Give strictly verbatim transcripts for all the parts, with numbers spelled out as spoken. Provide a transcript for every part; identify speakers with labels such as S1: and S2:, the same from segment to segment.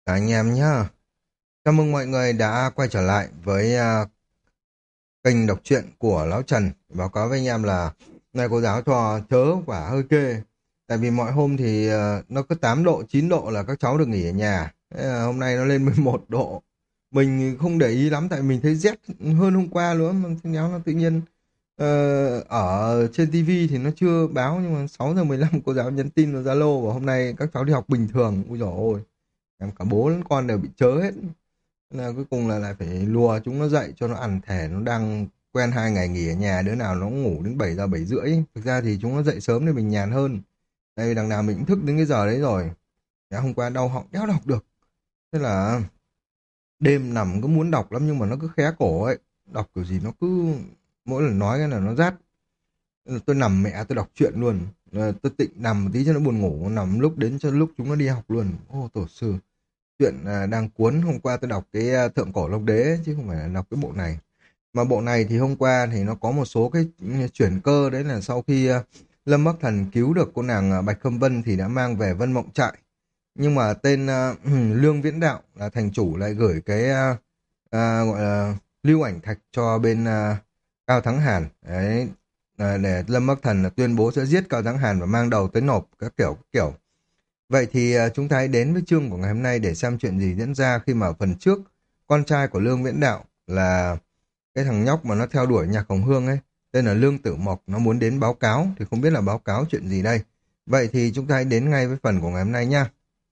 S1: Cả anh em nhá. Chào mừng mọi người đã quay trở lại với à, kênh đọc truyện của Lão Trần. Báo cáo với anh em là này cô giáo trò chớ quả hơi kê. Tại vì mọi hôm thì à, nó cứ tám độ, chín độ là các cháu được nghỉ ở nhà. Thế là hôm nay nó lên mười một độ. Mình không để ý lắm tại mình thấy rét hơn hôm qua nữa. Mà thế néo nó tự nhiên ờ, ở trên tivi thì nó chưa báo, nhưng mà sáu giờ mười lăm cô giáo nhắn tin vào Zalo và hôm nay các cháu đi học bình thường. Ui dồi ôi, em cả bố lẫn con đều bị chớ hết. Thế là cuối cùng là lại phải lùa chúng nó dậy cho nó ăn, thể nó đang quen hai ngày nghỉ ở nhà, đứa nào nó cũng ngủ đến bảy giờ bảy rưỡi. Thực ra thì chúng nó dậy sớm để mình nhàn hơn, tại vì đằng nào mình cũng thức đến cái giờ đấy rồi. Thế hôm qua đau họng đéo đọc được, thế là đêm nằm cứ muốn đọc lắm nhưng mà nó cứ khé cổ ấy, đọc kiểu gì nó cứ mỗi lần nói cái là nó rát. Nên là tôi nằm mẹ tôi đọc truyện luôn. Ờ, tôi tịnh nằm một tí cho nó buồn ngủ, nằm lúc đến cho lúc chúng nó đi học luôn. Ô tổ sư, chuyện à, đang cuốn. Hôm qua tôi đọc cái à, Thượng Cổ Long Đế ấy, chứ không phải là đọc cái bộ này. Mà bộ này thì hôm qua thì nó có một số cái ừ, chuyển cơ, đấy là sau khi à, Lâm Bắc Thần cứu được cô nàng à, Bạch Khâm Vân thì đã mang về Vân Mộng Trại. Nhưng mà tên à, Lương Viễn Đạo là thành chủ lại gửi cái à, à, gọi là lưu ảnh thạch cho bên à, Cao Thắng Hàn đấy, à, để Lâm Bắc Thần là tuyên bố sẽ giết Cao Thắng Hàn và mang đầu tới nộp các kiểu các kiểu. Vậy thì à, chúng ta hãy đến với chương của ngày hôm nay để xem chuyện gì diễn ra khi mà ở phần trước con trai của Lương Viễn Đạo là cái thằng nhóc mà nó theo đuổi Nhạc Hồng Hương ấy, tên là Lương Tử Mộc, nó muốn đến báo cáo thì không biết là báo cáo chuyện gì đây. Vậy thì chúng ta hãy đến ngay với phần của ngày hôm nay nha.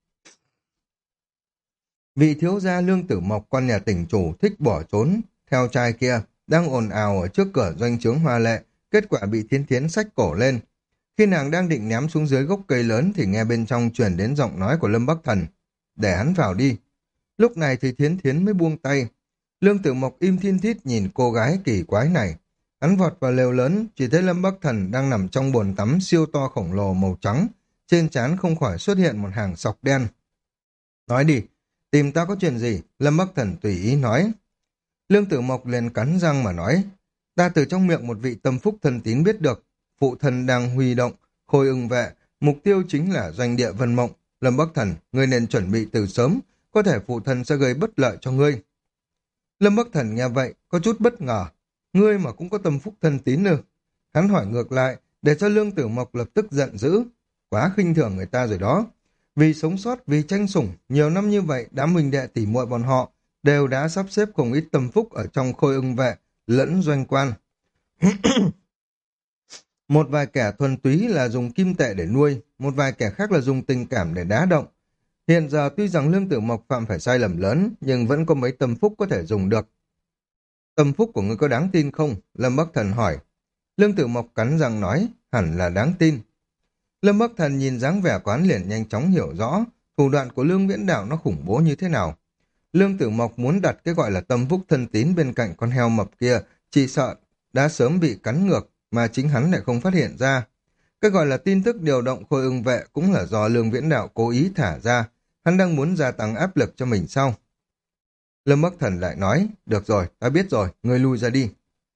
S1: Vị thiếu gia Lương Tử Mộc, con nhà tỉnh chủ thích bỏ trốn theo trai kia, đang ồn ào ở trước cửa doanh trướng Hoa Lệ, kết quả bị Thiến Thiến xách cổ lên. Khi nàng đang định ném xuống dưới gốc cây lớn thì nghe bên trong truyền đến giọng nói của Lâm Bắc Thần. Để hắn vào đi. Lúc này thì Thiến Thiến mới buông tay. Lương Tử Mộc im thiên thít nhìn cô gái kỳ quái này. Hắn vọt vào lều lớn, chỉ thấy Lâm Bắc Thần đang nằm trong bồn tắm siêu to khổng lồ màu trắng. Trên trán không khỏi xuất hiện một hàng sọc đen. Nói đi, tìm ta có chuyện gì? Lâm Bắc Thần tùy ý nói. Lương Tử Mộc liền cắn răng mà nói. Ta từ trong miệng một vị tâm phúc thân tín biết được. Phụ thân đang huy động, khôi ưng vệ. Mục tiêu chính là doanh địa Vân Mộng. Lâm Bắc Thần, ngươi nên chuẩn bị từ sớm. Có thể phụ thân sẽ gây bất lợi cho ngươi. Lâm Bắc Thần nghe vậy, có chút bất ngờ. Ngươi mà cũng có tâm phúc thân tín nữa. Hắn hỏi ngược lại, để cho Lương Tử Mộc lập tức giận dữ. Quá khinh thường người ta rồi đó. Vì sống sót, vì tranh sủng, nhiều năm như vậy, đám huynh đệ tỉ muội bọn họ đều đã sắp xếp không ít tâm phúc ở trong khôi ưng vệ, lẫn doanh quan. Một vài kẻ thuần túy là dùng kim tệ để nuôi, một vài kẻ khác là dùng tình cảm để đá động. Hiện giờ tuy rằng Lương Tử Mộc phạm phải sai lầm lớn, nhưng vẫn có mấy tâm phúc có thể dùng được. Tâm phúc của ngươi có đáng tin không? Lâm Bắc Thần hỏi. Lương Tử Mộc cắn răng nói, hẳn là đáng tin. Lâm Bắc Thần nhìn dáng vẻ quán liền nhanh chóng hiểu rõ thủ đoạn của Lương Viễn Đạo nó khủng bố như thế nào. Lương Tử Mộc muốn đặt cái gọi là tâm phúc thân tín bên cạnh con heo mập kia, chỉ sợ đã sớm bị cắn ngược mà chính hắn lại không phát hiện ra. Cái gọi là tin tức điều động khôi ưng vệ cũng là do Lương Viễn Đạo cố ý thả ra, hắn đang muốn gia tăng áp lực cho mình sau. Lâm Bắc Thần lại nói, được rồi, ta biết rồi, ngươi lui ra đi.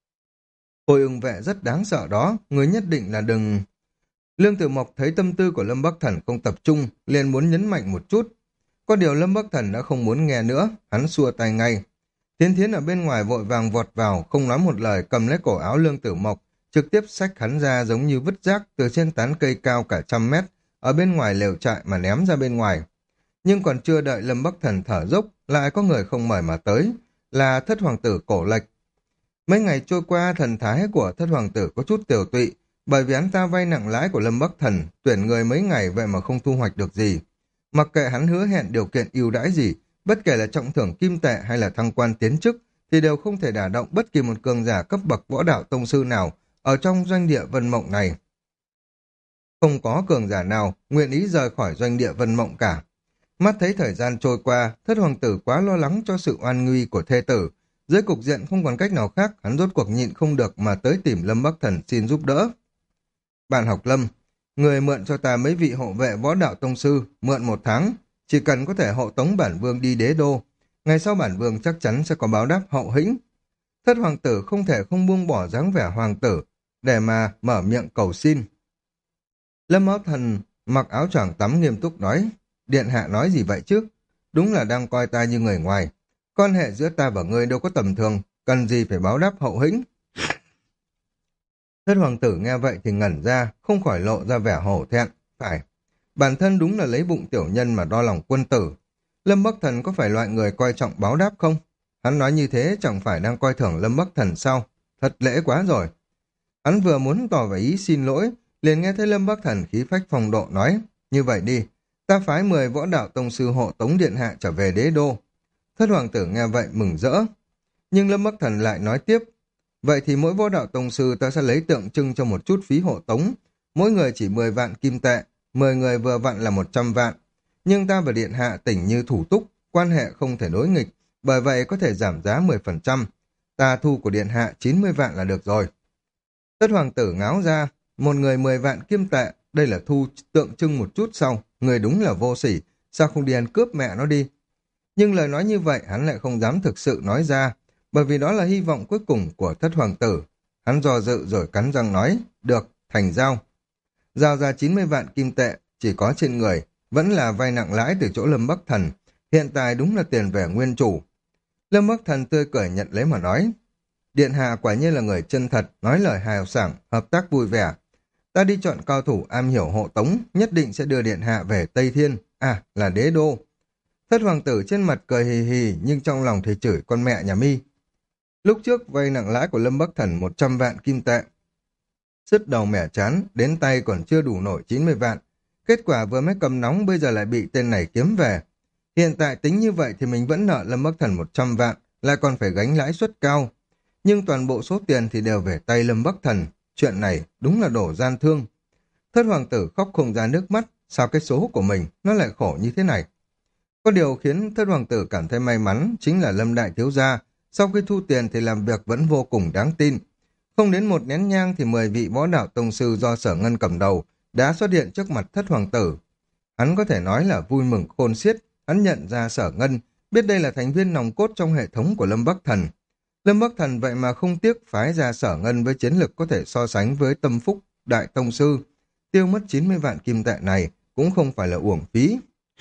S1: Khôi ưng vệ rất đáng sợ đó, ngươi nhất định là đừng... Lương Tử Mộc thấy tâm tư của Lâm Bắc Thần không tập trung, liền muốn nhấn mạnh một chút. Có điều Lâm Bắc Thần đã không muốn nghe nữa, hắn xua tay ngay. Thiến Thiến ở bên ngoài vội vàng vọt vào, không nói một lời, cầm lấy cổ áo Lương Tử Mộc, trực tiếp xách hắn ra giống như vứt rác từ trên tán cây cao cả trăm mét, ở bên ngoài lều trại mà ném ra bên ngoài. Nhưng còn chưa đợi Lâm Bắc Thần thở dốc, lại có người không mời mà tới, là thất hoàng tử Cổ Lệch. Mấy ngày trôi qua, thần thái của thất hoàng tử có chút tiều tụy, bởi vì hắn ta vay nặng lãi của Lâm Bắc Thần, tuyển người mấy ngày vậy mà không thu hoạch được gì. Mặc kệ hắn hứa hẹn điều kiện ưu đãi gì, bất kể là trọng thưởng kim tệ hay là thăng quan tiến chức, thì đều không thể đả động bất kỳ một cường giả cấp bậc võ đạo tông sư nào ở trong doanh địa Vân Mộng này. Không có cường giả nào nguyện ý rời khỏi doanh địa Vân Mộng cả. Mắt thấy thời gian trôi qua, thất hoàng tử quá lo lắng cho sự oan nguy của thê tử. Dưới cục diện không còn cách nào khác, hắn rốt cuộc nhịn không được mà tới tìm Lâm Bắc Thần xin giúp đỡ. Bạn học Lâm, người mượn cho ta mấy vị hộ vệ võ đạo tông sư, mượn một tháng, chỉ cần có thể hộ tống bản vương đi đế đô. Ngày sau bản vương chắc chắn sẽ có báo đáp hậu hĩnh. Thất hoàng tử không thể không buông bỏ dáng vẻ hoàng tử, để mà mở miệng cầu xin. Lâm Áo Thần mặc áo choàng tắm nghiêm túc nói, điện hạ nói gì vậy chứ? đúng là đang coi ta như người ngoài. Quan hệ giữa ta và ngươi đâu có tầm thường, cần gì phải báo đáp hậu hĩnh. Thất hoàng tử nghe vậy thì ngẩn ra, không khỏi lộ ra vẻ hổ thẹn. Phải, bản thân đúng là lấy bụng tiểu nhân mà đo lòng quân tử. Lâm Bắc Thần có phải loại người coi trọng báo đáp không? Hắn nói như thế chẳng phải đang coi thường Lâm Bắc Thần sao? Thật lễ quá rồi. Hắn vừa muốn tỏ vẻ ý xin lỗi, liền nghe thấy Lâm Bắc Thần khí phách phong độ nói, như vậy đi, ta phái mười võ đạo tông sư hộ tống điện hạ trở về đế đô. Thất hoàng tử nghe vậy mừng rỡ. Nhưng Lâm Bắc Thần lại nói tiếp, vậy thì mỗi võ đạo tông sư ta sẽ lấy tượng trưng cho một chút phí hộ tống, mỗi người chỉ mười vạn kim tệ, mười người vừa vặn là một trăm vạn. Nhưng ta và điện hạ tỉnh như thủ túc, quan hệ không thể đối nghịch, bởi vậy có thể giảm giá mười phần trăm. Ta thu của điện hạ chín mươi vạn là được rồi. Tất hoàng tử ngáo ra, một người mười vạn kim tệ, đây là thu tượng trưng một chút sau, người đúng là vô sỉ, sao không đi ăn cướp mẹ nó đi. Nhưng lời nói như vậy hắn lại không dám thực sự nói ra, bởi vì đó là hy vọng cuối cùng của thất hoàng tử. Hắn do dự rồi cắn răng nói, được, thành giao. Giao ra chín mươi vạn kim tệ, chỉ có trên người, vẫn là vay nặng lãi từ chỗ Lâm Bắc Thần, hiện tại đúng là tiền về nguyên chủ. Lâm Bắc Thần tươi cười nhận lấy mà nói, điện hạ quả nhiên là người chân thật, nói lời hào sảng, hợp tác vui vẻ. Ta đi chọn cao thủ am hiểu hộ tống, nhất định sẽ đưa điện hạ về Tây Thiên, à, là đế đô. Thất hoàng tử trên mặt cười hì hì, nhưng trong lòng thì chửi con mẹ nhà mi. Lúc trước vay nặng lãi của Lâm Bắc Thần một trăm vạn kim tệ. Sứt đầu mẻ chán, đến tay còn chưa đủ nổi chín mươi vạn. Kết quả vừa mới cầm nóng bây giờ lại bị tên này kiếm về. Hiện tại tính như vậy thì mình vẫn nợ Lâm Bắc Thần một trăm vạn, lại còn phải gánh lãi suất cao. Nhưng toàn bộ số tiền thì đều về tay Lâm Bắc Thần. Chuyện này đúng là đổ gian thương. Thất hoàng tử khóc không ra nước mắt, sao cái số của mình nó lại khổ như thế này. Có điều khiến thất hoàng tử cảm thấy may mắn chính là Lâm Đại Thiếu Gia, sau khi thu tiền thì làm việc vẫn vô cùng đáng tin. Không đến một nén nhang thì mười vị võ đạo tông sư do Sở Ngân cầm đầu đã xuất hiện trước mặt thất hoàng tử. Hắn có thể nói là vui mừng khôn xiết, hắn nhận ra Sở Ngân, biết đây là thành viên nòng cốt trong hệ thống của Lâm Bắc Thần. Lâm Bắc Thần vậy mà không tiếc phái ra Sở Ngân với chiến lực có thể so sánh với Tâm Phúc Đại Tông Sư. Tiêu mất chín mươi vạn kim tệ này cũng không phải là uổng phí.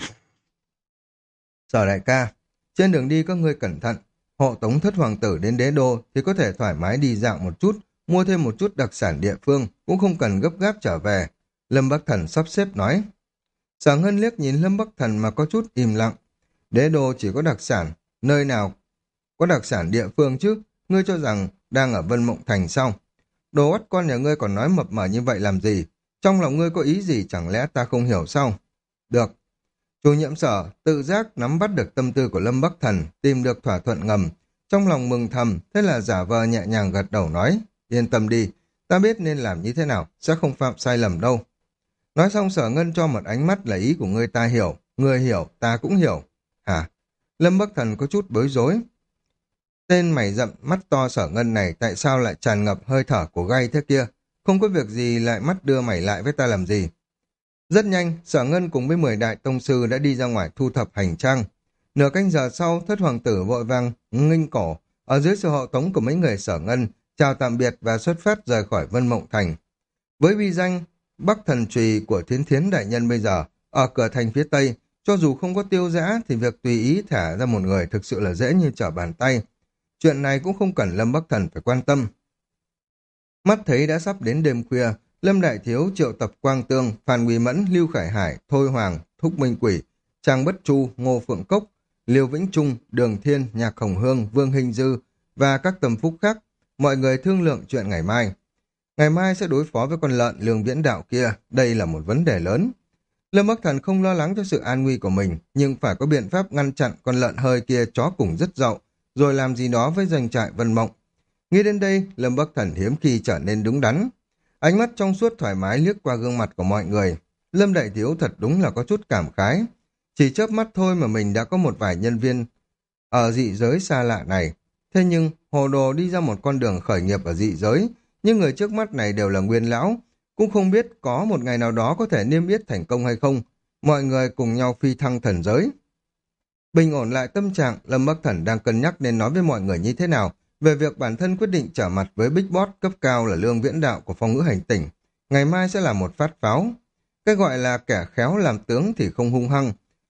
S1: Sở đại ca, trên đường đi các ngươi cẩn thận, hộ tống thất hoàng tử đến đế đô thì có thể thoải mái đi dạo một chút, mua thêm một chút đặc sản địa phương, cũng không cần gấp gáp trở về. Lâm Bắc Thần sắp xếp nói. Sở Ngân liếc nhìn Lâm Bắc Thần mà có chút im lặng. Đế đô chỉ có đặc sản, nơi nào có đặc sản địa phương chứ, ngươi cho rằng đang ở Vân Mộng Thành sao? Đồ ắt con nhà ngươi còn nói mập mờ như vậy làm gì? Trong lòng ngươi có ý gì chẳng lẽ ta không hiểu sao? Được. Chủ nhiệm Sở tự giác nắm bắt được tâm tư của Lâm Bắc Thần, tìm được thỏa thuận ngầm. Trong lòng mừng thầm, thế là giả vờ nhẹ nhàng gật đầu nói, yên tâm đi, ta biết nên làm như thế nào, sẽ không phạm sai lầm đâu. Nói xong Sở Ngân cho một ánh mắt là ý của ngươi ta hiểu, ngươi hiểu, ta cũng hiểu. Hả? Lâm Bắc Thần có chút bối rối. Tên mày rậm mắt to Sở Ngân này tại sao lại tràn ngập hơi thở của gay thế kia? Không có việc gì lại mắt đưa mày lại với ta làm gì? Rất nhanh, Sở Ngân cùng với mười đại tông sư đã đi ra ngoài thu thập hành trang. Nửa canh giờ sau, thất hoàng tử vội vàng nghênh cổ, ở dưới sự hộ tống của mấy người Sở Ngân, chào tạm biệt và xuất phát rời khỏi Vân Mộng Thành. Với uy danh Bắc Thần Trùy của Thiến Thiến đại nhân bây giờ, ở cửa thành phía Tây, cho dù không có tiêu giã thì việc tùy ý thả ra một người thực sự là dễ như trở bàn tay. Chuyện này cũng không cần Lâm Bắc Thần phải quan tâm. Mắt thấy đã sắp đến đêm khuya, Lâm Đại Thiếu triệu tập Quang Tương, Phan Nguy Mẫn, Lưu Khải Hải, Thôi Hoàng, Thúc Minh Quỷ, Trang Bất Chu, Ngô Phượng Cốc, Liêu Vĩnh Trung, Đường Thiên, Nhạc Hồng Hương, Vương Hình Dư và các tâm phúc khác. Mọi người thương lượng chuyện ngày mai. Ngày mai sẽ đối phó với con lợn Lương Viễn Đạo kia, đây là một vấn đề lớn. Lâm Bắc Thần không lo lắng cho sự an nguy của mình, nhưng phải có biện pháp ngăn chặn con lợn hơi kia chó cùng rất dậu, rồi làm gì đó với doanh trại Vân Mộng. Nghĩ đến đây, Lâm Bắc Thần hiếm khi trở nên đúng đắn. Ánh mắt trong suốt thoải mái liếc qua gương mặt của mọi người. Lâm Đại Thiếu thật đúng là có chút cảm khái. Chỉ chớp mắt thôi mà mình đã có một vài nhân viên ở dị giới xa lạ này. Thế nhưng, hồ đồ đi ra một con đường khởi nghiệp ở dị giới, nhưng người trước mắt này đều là nguyên lão, cũng không biết có một ngày nào đó có thể niêm yết thành công hay không. Mọi người cùng nhau phi thăng thần giới. Bình ổn lại tâm trạng, Lâm Bắc Thần đang cân nhắc nên nói với mọi người như thế nào về việc bản thân quyết định trở mặt với Big Boss cấp cao là Lương Viễn Đạo của Phong Ngữ Hành Tỉnh. Ngày mai sẽ là một phát pháo. Cái gọi là kẻ khéo làm tướng thì không hung hăng.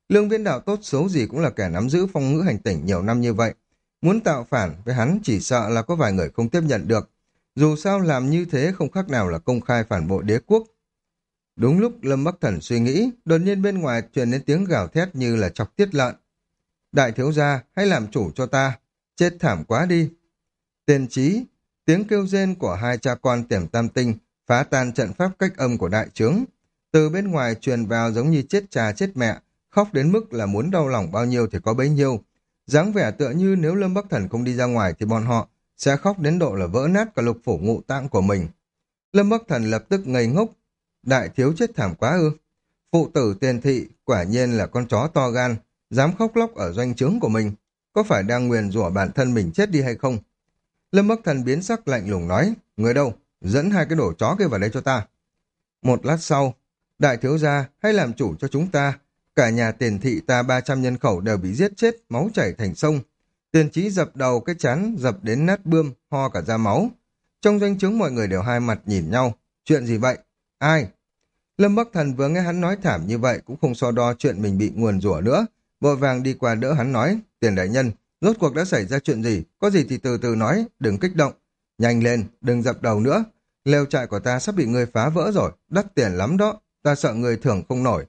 S1: Lương Viễn Đạo tốt xấu gì cũng là kẻ nắm giữ phong ngữ hành tỉnh nhiều năm như vậy. Muốn tạo phản với hắn chỉ sợ là có vài người không tiếp nhận được. Dù sao làm như thế không khác nào là công khai phản bội đế quốc. Đúng lúc Lâm Bắc Thần suy nghĩ, đột nhiên bên ngoài truyền đến tiếng gào thét như là chọc tiết lợn. Đại thiếu gia, hãy làm chủ cho ta. Chết thảm quá đi. Tiền trí, tiếng kêu rên của hai cha con Tiềm Tam Tinh phá tan trận pháp cách âm của đại trướng. Từ bên ngoài truyền vào giống như chết cha chết mẹ, khóc đến mức là muốn đau lòng bao nhiêu thì có bấy nhiêu. Dáng vẻ tựa như nếu Lâm Bắc Thần không đi ra ngoài thì bọn họ sẽ khóc đến độ là vỡ nát cả lục phủ ngũ tạng của mình. Lâm Bắc Thần lập tức ngây ngốc. Đại thiếu chết thảm quá ư? Phụ tử Tiền Thị quả nhiên là con chó to gan, dám khóc lóc ở doanh trướng của mình. Có phải đang nguyền rủa bản thân mình chết đi hay không? Lâm Bắc Thần biến sắc lạnh lùng nói, người đâu? Dẫn hai cái đổ chó kia vào đây cho ta. Một lát sau, đại thiếu gia hãy làm chủ cho chúng ta. Cả nhà Tiền Thị ta ba trăm nhân khẩu đều bị giết chết, máu chảy thành sông. Tiền Chí dập đầu cái chán dập đến nát bươm, ho cả ra máu. Trong doanh trướng mọi người đều hai mặt nhìn nhau. Chuyện gì vậy? Ai? Lâm Bắc Thần vừa nghe hắn nói thảm như vậy cũng không so đo chuyện mình bị nguồn rủa nữa. Vội vàng đi qua đỡ hắn nói, Tiền đại nhân, rốt cuộc đã xảy ra chuyện gì? Có gì thì từ từ nói, đừng kích động. Nhanh lên, đừng dập đầu nữa. Lều trại của ta sắp bị người phá vỡ rồi, đắt tiền lắm đó. Ta sợ người thưởng không nổi.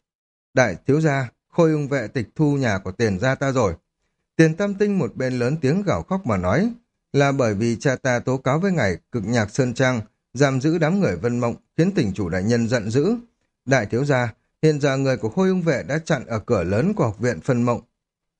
S1: Đại thiếu gia, Khôi Ung vệ tịch thu nhà của Tiền gia ta rồi. Tiền Tam Tinh một bên lớn tiếng gào khóc mà nói, là bởi vì cha ta tố cáo với ngài Cực Nhạc Sơn Trang, giam giữ đám người Vân Mộng, khiến tỉnh chủ đại nhân giận dữ. Đại thiếu gia, hiện giờ người của Khôi Ung vệ đã chặn ở cửa lớn của học viện Vân Mộng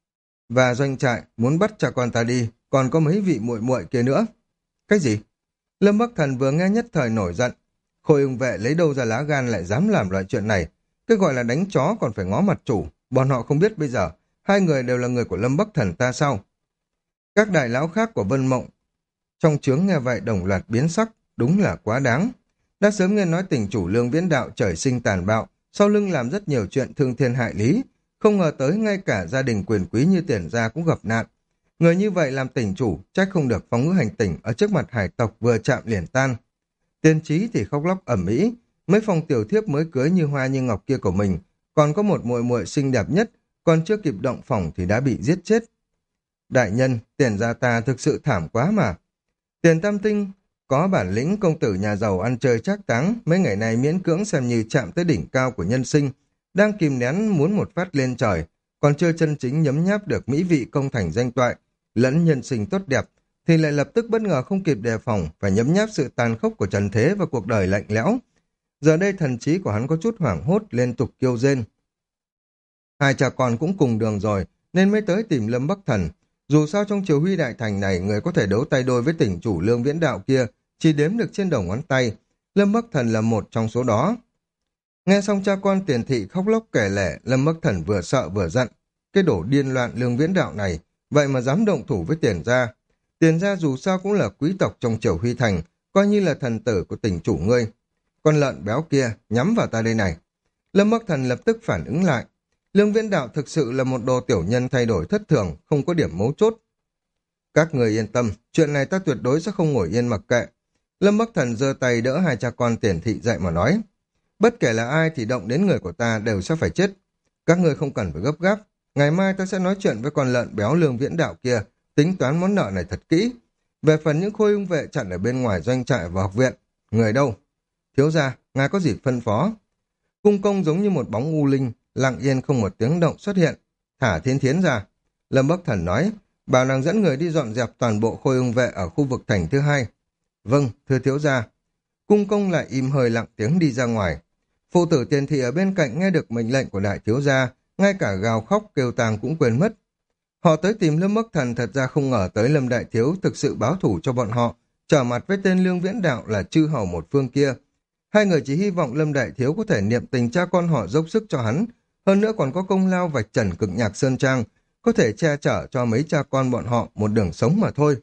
S1: và doanh trại, muốn bắt cha con ta đi, còn có mấy vị muội muội kia nữa. Cái gì? Lâm Bắc Thần vừa nghe nhất thời nổi giận. Khôi Ung vệ lấy đâu ra lá gan lại dám làm loại chuyện này? Cái gọi là đánh chó còn phải ngó mặt chủ, bọn họ không biết bây giờ hai người đều là người của Lâm Bắc Thần ta sao? Các đại lão khác của Vân Mộng trong trướng nghe vậy đồng loạt biến sắc, đúng là quá đáng. Đã sớm nghe nói tỉnh chủ Lương Viễn Đạo trời sinh tàn bạo, sau lưng làm rất nhiều chuyện thương thiên hại lý, không ngờ tới ngay cả gia đình quyền quý như Tiền gia cũng gặp nạn. Người như vậy làm tỉnh chủ, trách không được phong ngữ hành tỉnh ở trước mặt hải tộc vừa chạm liền tan. Tiên Trí thì khóc lóc ầm ĩ, mấy phong tiểu thiếp mới cưới như hoa như ngọc kia của mình, còn có một muội muội xinh đẹp nhất, còn chưa kịp động phòng thì đã bị giết chết. Đại nhân, Tiền gia ta thực sự thảm quá mà. Tiền Tam Tinh có bản lĩnh công tử nhà giàu ăn chơi trác táng, mấy ngày này miễn cưỡng xem như chạm tới đỉnh cao của nhân sinh, đang kìm nén muốn một phát lên trời, còn chưa chân chính nhấm nháp được mỹ vị công thành danh toại, lẫn nhân sinh tốt đẹp, thì lại lập tức bất ngờ không kịp đề phòng, phải nhấm nháp sự tàn khốc của trần thế và cuộc đời lạnh lẽo. Giờ đây thần trí của hắn có chút hoảng hốt, liên tục kêu rên. Hai cha con cũng cùng đường rồi, nên mới tới tìm Lâm Bắc Thần. Dù sao trong triều huy đại thành này, người có thể đấu tay đôi với tỉnh chủ Lương Viễn Đạo kia, chỉ đếm được trên đầu ngón tay. Lâm Bắc Thần là một trong số đó. Nghe xong cha con Tiền Thị khóc lóc kể lể, Lâm Bắc Thần vừa sợ vừa giận. Cái đổ điên loạn Lương Viễn Đạo này, vậy mà dám động thủ với Tiền gia. Tiền gia dù sao cũng là quý tộc trong triều huy thành, coi như là thần tử của tỉnh chủ ngươi. Con lợn béo kia nhắm vào ta đây này. Lâm Bắc Thần lập tức phản ứng lại. Lương Viễn Đạo thực sự là một đồ tiểu nhân thay đổi thất thường, không có điểm mấu chốt. Các người yên tâm, chuyện này ta tuyệt đối sẽ không ngồi yên mặc kệ. Lâm Bắc Thần giơ tay đỡ hai cha con Tiền Thị dậy mà nói. Bất kể là ai thì động đến người của ta đều sẽ phải chết. Các người không cần phải gấp gáp. Ngày mai ta sẽ nói chuyện với con lợn béo Lương Viễn Đạo kia, tính toán món nợ này thật kỹ. Về phần những Khôi Ung vệ chặn ở bên ngoài doanh trại và học viện, người đâu? Thiếu gia, ngài có gì phân phó? Cung công giống như một bóng u linh, lặng yên không một tiếng động xuất hiện. Thả Thiên Thiến ra. Lâm Bắc Thần nói, bảo nàng dẫn người đi dọn dẹp toàn bộ Khôi Ung vệ ở khu vực thành thứ hai. Vâng, thưa thiếu gia. Cung công lại im hơi lặng tiếng đi ra ngoài. Phụ tử Tiền Thị ở bên cạnh nghe được mệnh lệnh của đại thiếu gia, ngay cả gào khóc kêu tàng cũng quên mất. Họ tới tìm Lâm Bắc Thần thật ra không ngờ tới Lâm Đại Thiếu thực sự báo thủ cho bọn họ, trở mặt với tên Lương Viễn Đạo là chư hầu một phương kia. Hai người chỉ hy vọng Lâm Đại Thiếu có thể niệm tình cha con họ dốc sức cho hắn, hơn nữa còn có công lao vạch trần Cực Nhạc Sơn Trang, có thể che chở cho mấy cha con bọn họ một đường sống mà thôi.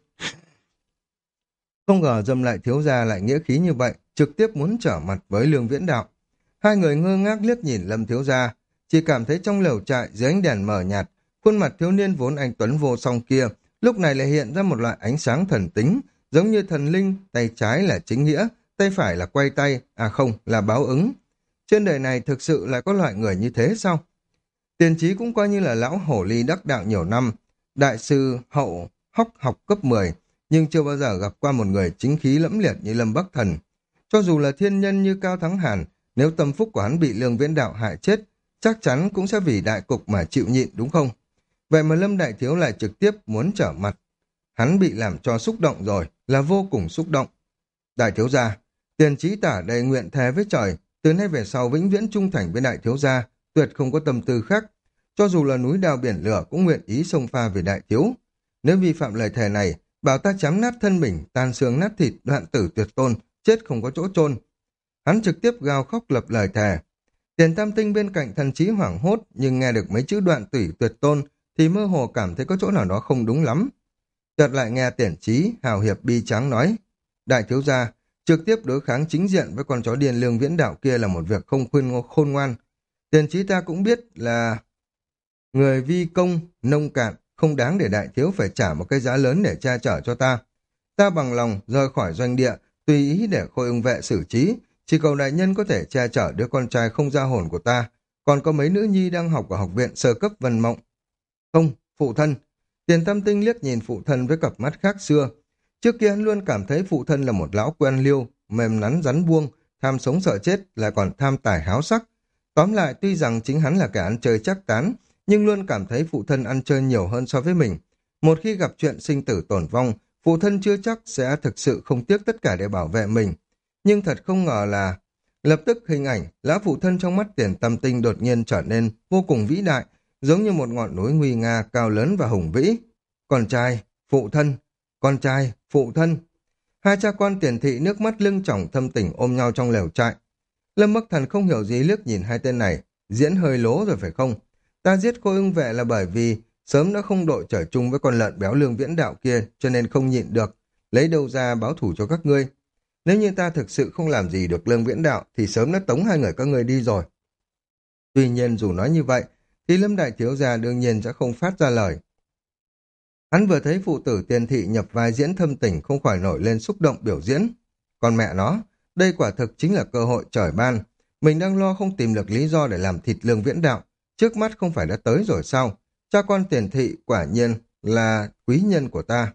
S1: Không ngờ Dâm Lại Thiếu gia lại nghĩa khí như vậy, trực tiếp muốn trở mặt với Lương Viễn Đạo. Hai người ngơ ngác liếc nhìn Lâm Thiếu gia, chỉ cảm thấy trong lều trại dưới ánh đèn mờ nhạt, khuôn mặt thiếu niên vốn anh tuấn vô song kia, lúc này lại hiện ra một loại ánh sáng thần tính, giống như thần linh, tay trái là chính nghĩa, tay phải là quay tay, à không, là báo ứng. Trên đời này thực sự lại có loại người như thế sao? Tiền trí cũng coi như là lão hổ ly đắc đạo nhiều năm, đại sư hậu hóc học cấp mười, nhưng chưa bao giờ gặp qua một người chính khí lẫm liệt như Lâm Bắc Thần. Cho dù là thiên nhân như Cao Thắng Hàn, nếu tâm phúc của hắn bị Lương Viễn Đạo hại chết, chắc chắn cũng sẽ vì đại cục mà chịu nhịn đúng không? Vậy mà Lâm Đại Thiếu lại trực tiếp muốn trở mặt. Hắn bị làm cho xúc động rồi, là vô cùng xúc động. Đại thiếu gia, tiền trí tả đầy nguyện thề với trời, từ nay về sau vĩnh viễn trung thành với đại thiếu gia, tuyệt không có tâm tư khác. Cho dù là núi đao biển lửa cũng nguyện ý xông pha về đại thiếu. Nếu vi phạm lời thề này, bảo ta chém nát thân mình, tan xương nát thịt, đoạn tử tuyệt tôn, chết không có chỗ chôn. Hắn trực tiếp gào khóc lập lời thề. Tiền Tam Tinh bên cạnh thần trí hoảng hốt, nhưng nghe được mấy chữ đoạn tử tuyệt tôn thì mơ hồ cảm thấy có chỗ nào đó không đúng lắm. Chợt lại nghe Tiền Trí hào hiệp bi tráng nói: đại thiếu gia, trực tiếp đối kháng chính diện với con chó điên Lương Viễn Đạo kia là một việc không khuyên ngô khôn ngoan. Tiền Trí ta cũng biết là người vi công nông cạn, không đáng để đại thiếu phải trả một cái giá lớn để che chở cho ta. Ta bằng lòng rời khỏi doanh địa, tùy ý để Khôi Ưng vệ xử trí, chỉ cầu đại nhân có thể che chở đứa con trai không ra hồn của ta, còn có mấy nữ nhi đang học ở học viện sơ cấp Vân Mộng. Không, phụ thân. Tiền Tam Tinh liếc nhìn phụ thân với cặp mắt khác xưa. Trước kia hắn luôn cảm thấy phụ thân là một lão quen liêu, mềm nắn rắn buông, tham sống sợ chết, lại còn tham tài háo sắc. Tóm lại, tuy rằng chính hắn là kẻ ăn chơi chắc tán, nhưng luôn cảm thấy phụ thân ăn chơi nhiều hơn so với mình. Một khi gặp chuyện sinh tử tổn vong, phụ thân chưa chắc sẽ thực sự không tiếc tất cả để bảo vệ mình. Nhưng thật không ngờ là lập tức hình ảnh lão phụ thân trong mắt Tiền Tam Tinh đột nhiên trở nên vô cùng vĩ đại, giống như một ngọn núi nguy nga cao lớn và hùng vĩ. Con trai, phụ thân, con trai, phụ thân. Hai cha con Tiền Thị nước mắt lưng tròng thâm tình ôm nhau trong lều trại. Lâm Bắc Thần không hiểu gì liếc nhìn hai tên này, diễn hơi lố rồi phải không? Ta giết Khôi Ưng vệ là bởi vì sớm đã không đội trời chung với con lợn béo Lương Viễn Đạo kia, cho nên không nhịn được, lấy đâu ra báo thủ cho các ngươi. Nếu như ta thực sự không làm gì được Lương Viễn Đạo thì sớm đã tống hai người các ngươi đi rồi. Tuy nhiên dù nói như vậy, thì Lâm Đại Thiếu Gia đương nhiên sẽ không phát ra lời. Hắn vừa thấy phụ tử Tiền Thị nhập vai diễn thâm tình không khỏi nổi lên xúc động biểu diễn. Còn mẹ nó, đây quả thực chính là cơ hội trời ban. Mình đang lo không tìm được lý do để làm thịt Lương Viễn Đạo. Trước mắt không phải đã tới rồi sao? Cha con Tiền Thị quả nhiên là quý nhân của ta.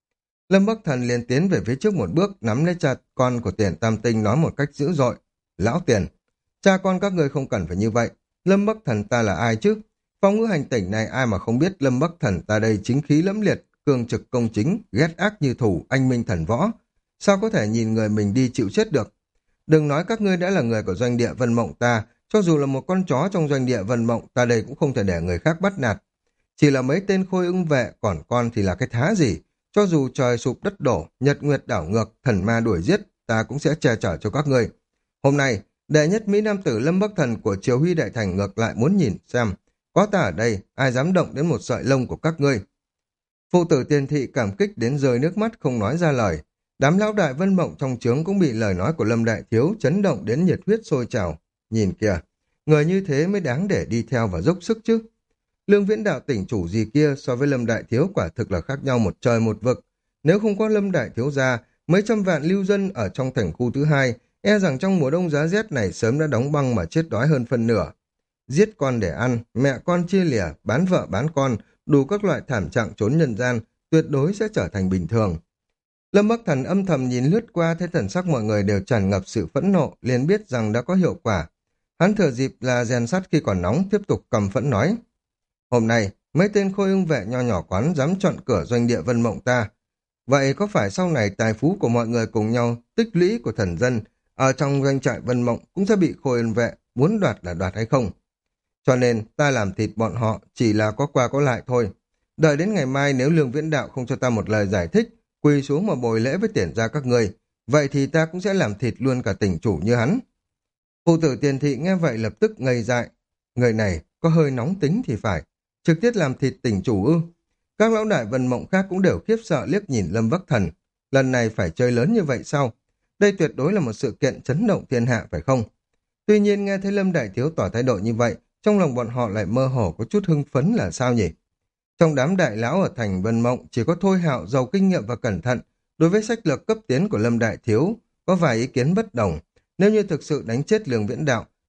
S1: Lâm Bắc Thần liền tiến về phía trước một bước, nắm lấy cha con của Tiền Tam Tinh nói một cách dữ dội. Lão Tiền, cha con các ngươi không cần phải như vậy. Lâm Bắc Thần ta là ai chứ? Phong ngữ hành tỉnh này ai mà không biết Lâm Bắc Thần ta đây chính khí lẫm liệt, cương trực công chính, ghét ác như thủ, anh minh thần võ. Sao có thể nhìn người mình đi chịu chết được? Đừng nói các ngươi đã là người của doanh địa Vân Mộng ta, cho dù là một con chó trong doanh địa Vân Mộng ta đây cũng không thể để người khác bắt nạt. Chỉ là mấy tên Khôi Ưng vệ, còn con thì là cái thá gì? Cho dù trời sụp đất đổ, nhật nguyệt đảo ngược, thần ma đuổi giết, ta cũng sẽ che chở cho các ngươi. Hôm nay, đệ nhất Mỹ Nam tử Lâm Bắc Thần của Triều Huy Đại Thành ngược lại muốn nhìn xem, có ta ở đây, ai dám động đến một sợi lông của các ngươi. Phụ tử Tiền Thị cảm kích đến rơi nước mắt không nói ra lời. Đám lão đại Vân Mộng trong trướng cũng bị lời nói của Lâm Đại Thiếu chấn động đến nhiệt huyết sôi trào. Nhìn kìa, người như thế mới đáng để đi theo và dốc sức chứ. Lương Viễn Đạo tỉnh chủ gì kia so với Lâm Đại Thiếu quả thực là khác nhau một trời một vực. Nếu không có Lâm Đại Thiếu ra, mấy trăm vạn lưu dân ở trong thành khu thứ hai, e rằng trong mùa đông giá rét này sớm đã đóng băng mà chết đói hơn phân nửa. Giết con để ăn, mẹ con chia lìa, bán vợ bán con, đủ các loại thảm trạng trốn nhân gian, tuyệt đối sẽ trở thành bình thường. Lâm Bắc Thần âm thầm nhìn lướt qua thấy thần sắc mọi người đều tràn ngập sự phẫn nộ, liền biết rằng đã có hiệu quả. Hắn thừa dịp là rèn sắt khi còn nóng, tiếp tục cầm phẫn nói. Hôm nay, mấy tên Khôi Ưng vệ nho nhỏ quán dám chọn cửa doanh địa Vân Mộng ta. Vậy có phải sau này tài phú của mọi người cùng nhau, tích lũy của thần dân, ở trong doanh trại Vân Mộng cũng sẽ bị Khôi Ưng vệ muốn đoạt là đoạt hay không? Cho nên ta làm thịt bọn họ chỉ là có qua có lại thôi. Đợi đến ngày mai nếu Lương Viễn Đạo không cho ta một lời giải thích, quỳ xuống mà bồi lễ với tiền gia các người, vậy thì ta cũng sẽ làm thịt luôn cả tỉnh chủ như hắn. Phụ tử Tiền Thị nghe vậy lập tức ngây dại. Người này có hơi nóng tính thì phải, trực tiếp làm thịt tỉnh chủ ư. Các lão đại Vân Mộng khác cũng đều khiếp sợ liếc nhìn Lâm Bắc Thần. Lần này phải chơi lớn như vậy sao? Đây tuyệt đối là một sự kiện chấn động thiên hạ phải không? Tuy nhiên nghe thấy Lâm Đại Thiếu tỏ thái độ như vậy, trong lòng bọn họ lại mơ hồ có chút hưng phấn là sao nhỉ? Trong đám đại lão ở thành Vân Mộng chỉ có Thôi Hạo giàu kinh nghiệm và cẩn thận, đối với sách lược cấp tiến của Lâm Đại Thiếu có vài ý kiến bất đồng. Nếu như thực sự đánh chết Lương Viễn Đạo,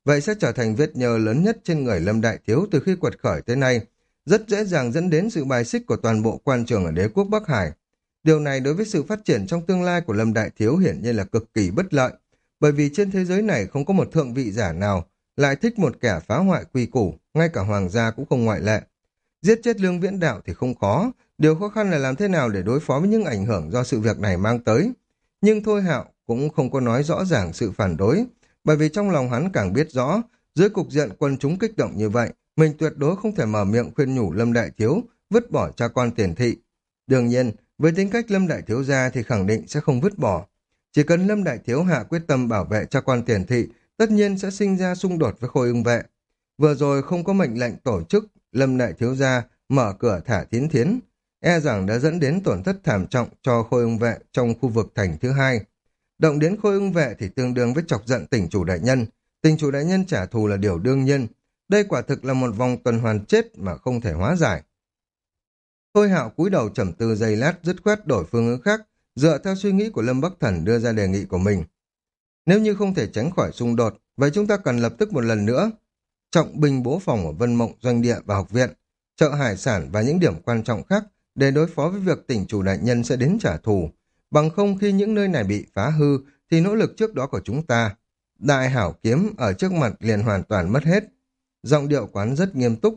S1: vậy sẽ trở thành vết nhơ lớn nhất trên người Lâm Đại Thiếu từ khi quật khởi tới nay, rất dễ dàng dẫn đến sự bài xích của toàn bộ quan trường ở đế quốc Bắc Hải. Điều này đối với sự phát triển trong tương lai của Lâm Đại Thiếu hiển nhiên là cực kỳ bất lợi, bởi vì trên thế giới này không có một thượng vị giả nào lại thích một kẻ phá hoại quy củ, ngay cả hoàng gia cũng không ngoại lệ. Giết chết Lương Viễn Đạo thì không khó, điều khó khăn là làm thế nào để đối phó với những ảnh hưởng do sự việc này mang tới. Nhưng Thôi Hạo cũng không có nói rõ ràng sự phản đối, bởi vì trong lòng hắn càng biết rõ, dưới cục diện quân chúng kích động như vậy, mình tuyệt đối không thể mở miệng khuyên nhủ Lâm Đại Thiếu vứt bỏ cha con Tiền Thị. Đương nhiên, với tính cách Lâm Đại Thiếu gia thì khẳng định sẽ không vứt bỏ. Chỉ cần Lâm Đại Thiếu hạ quyết tâm bảo vệ cha con Tiền Thị, tất nhiên sẽ sinh ra xung đột với Khôi Ưng vệ. Vừa rồi không có mệnh lệnh tổ chức, Lâm Đại Thiếu gia mở cửa thả Thiến Thiến, e rằng đã dẫn đến tổn thất thảm trọng cho Khôi Ưng vệ trong khu vực thành thứ hai. Động đến Khôi Ưng vệ thì tương đương với chọc giận tỉnh chủ đại nhân. Tỉnh chủ đại nhân trả thù là điều đương nhiên. Đây quả thực là một vòng tuần hoàn chết mà không thể hóa giải. Thôi Hạo cúi đầu trầm tư giây lát, dứt khoát đổi phương hướng khác, dựa theo suy nghĩ của Lâm Bắc Thần đưa ra đề nghị của mình. Nếu như không thể tránh khỏi xung đột, vậy chúng ta cần lập tức một lần nữa trọng binh bố phòng ở Vân Mộng doanh địa và học viện, chợ hải sản và những điểm quan trọng khác để đối phó với việc tỉnh chủ đại nhân sẽ đến trả thù. Bằng không khi những nơi này bị phá hư thì nỗ lực trước đó của chúng ta, đại hảo kiếm ở trước mặt liền hoàn toàn mất hết. Giọng điệu quán rất nghiêm túc.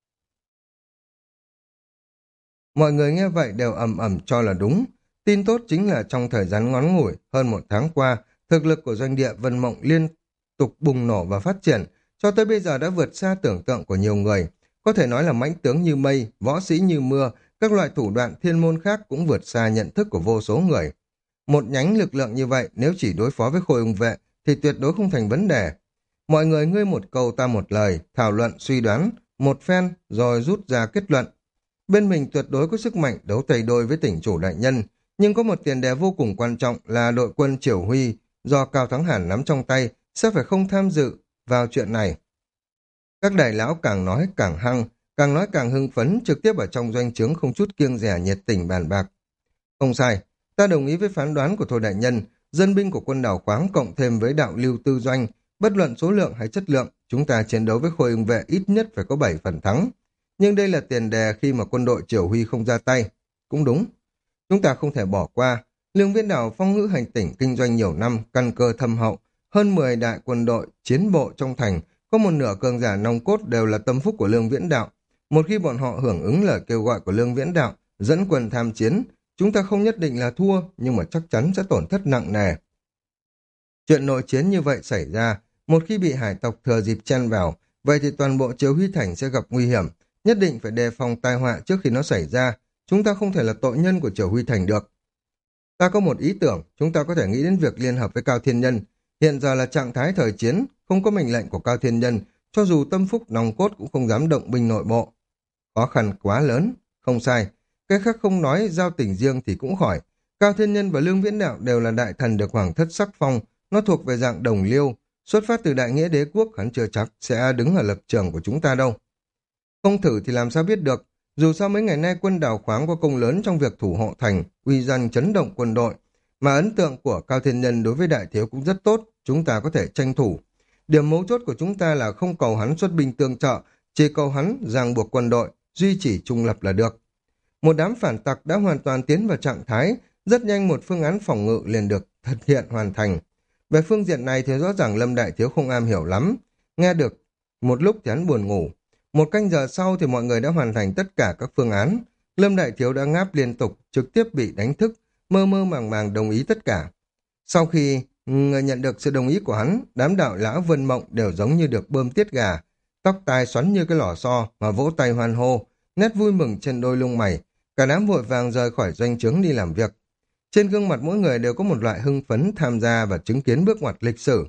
S1: Mọi người nghe vậy đều ầm ầm cho là đúng. Tin tốt chính là trong thời gian ngắn ngủi hơn một tháng qua, thực lực của doanh địa Vân Mộng liên tục bùng nổ và phát triển, cho tới bây giờ đã vượt xa tưởng tượng của nhiều người. Có thể nói là mãnh tướng như mây, võ sĩ như mưa, các loại thủ đoạn thiên môn khác cũng vượt xa nhận thức của vô số người. Một nhánh lực lượng như vậy nếu chỉ đối phó với Khôi Ưng vệ thì tuyệt đối không thành vấn đề. Mọi người ngươi một câu ta một lời, thảo luận suy đoán, một phen rồi rút ra kết luận. Bên mình tuyệt đối có sức mạnh đấu tay đôi với tỉnh chủ đại nhân, nhưng có một tiền đề vô cùng quan trọng là đội quân Triều Huy do Cao Thắng Hàn nắm trong tay sẽ phải không tham dự vào chuyện này. Các đại lão càng nói càng hăng, càng nói càng hưng phấn, trực tiếp ở trong doanh trướng không chút kiêng dè nhiệt tình bàn bạc. Không sai, ta đồng ý với phán đoán của Thôi đại nhân, dân binh của quân đảo khoáng cộng thêm với đạo lưu tư doanh, bất luận số lượng hay chất lượng, chúng ta chiến đấu với Khôi Ưng vệ ít nhất phải có bảy phần thắng. Nhưng đây là tiền đề khi mà quân đội Triều Huy không ra tay. Cũng đúng, chúng ta không thể bỏ qua. Lương Viễn Đảo phong ngữ hành tỉnh kinh doanh nhiều năm, căn cơ thâm hậu, hơn mười đại quân đội, chiến bộ trong thành, có một nửa cường giả nòng cốt đều là tâm phúc của Lương Viễn Đạo. Một khi bọn họ hưởng ứng lời kêu gọi của Lương Viễn Đạo, dẫn quân tham chiến, chúng ta không nhất định là thua, nhưng mà chắc chắn sẽ tổn thất nặng nề. Chuyện nội chiến như vậy xảy ra, một khi bị hải tộc thừa dịp chen vào, vậy thì toàn bộ Triều Huy Thành sẽ gặp nguy hiểm, nhất định phải đề phòng tai họa trước khi nó xảy ra. Chúng ta không thể là tội nhân của Triều Huy Thành được. Ta có một ý tưởng, chúng ta có thể nghĩ đến việc liên hợp với Cao Thiên Nhân. Hiện giờ là trạng thái thời chiến, không có mệnh lệnh của Cao Thiên Nhân, cho dù tâm phúc nòng cốt cũng không dám động binh nội bộ. Khó khăn quá lớn, không sai. Cái khác không nói, giao tình riêng thì cũng khỏi. Cao Thiên Nhân và Lương Viễn Đạo đều là đại thần được hoàng thất sắc phong, nó thuộc về dạng đồng liêu. Xuất phát từ đại nghĩa đế quốc, hắn chưa chắc sẽ đứng ở lập trường của chúng ta đâu. Không thử thì làm sao biết được. Dù sao mấy ngày nay quân đào khoáng có công lớn trong việc thủ hộ thành, uy danh chấn động quân đội, mà ấn tượng của Cao Thiên Nhân đối với đại thiếu cũng rất tốt, chúng ta có thể tranh thủ. Điểm mấu chốt của chúng ta là không cầu hắn xuất binh tương trợ, chỉ cầu hắn ràng buộc quân đội, duy trì trung lập là được. Một đám phản tặc đã hoàn toàn tiến vào trạng thái, rất nhanh một phương án phòng ngự liền được thực hiện hoàn thành. Về phương diện này thì rõ ràng Lâm Đại Thiếu không am hiểu lắm, nghe được một lúc thì hắn buồn ngủ. Một canh giờ sau thì mọi người đã hoàn thành tất cả các phương án. Lâm Đại Thiếu đã ngáp liên tục, trực tiếp bị đánh thức, mơ mơ màng màng đồng ý tất cả. Sau khi người nhận được sự đồng ý của hắn, đám đạo lão Vân Mộng đều giống như được bơm tiết gà, tóc tai xoắn như cái lò xo mà vỗ tay hoan hô, nét vui mừng trên đôi lông mày. Cả đám vội vàng rời khỏi doanh trướng đi làm việc. Trên gương mặt mỗi người đều có một loại hưng phấn tham gia và chứng kiến bước ngoặt lịch sử.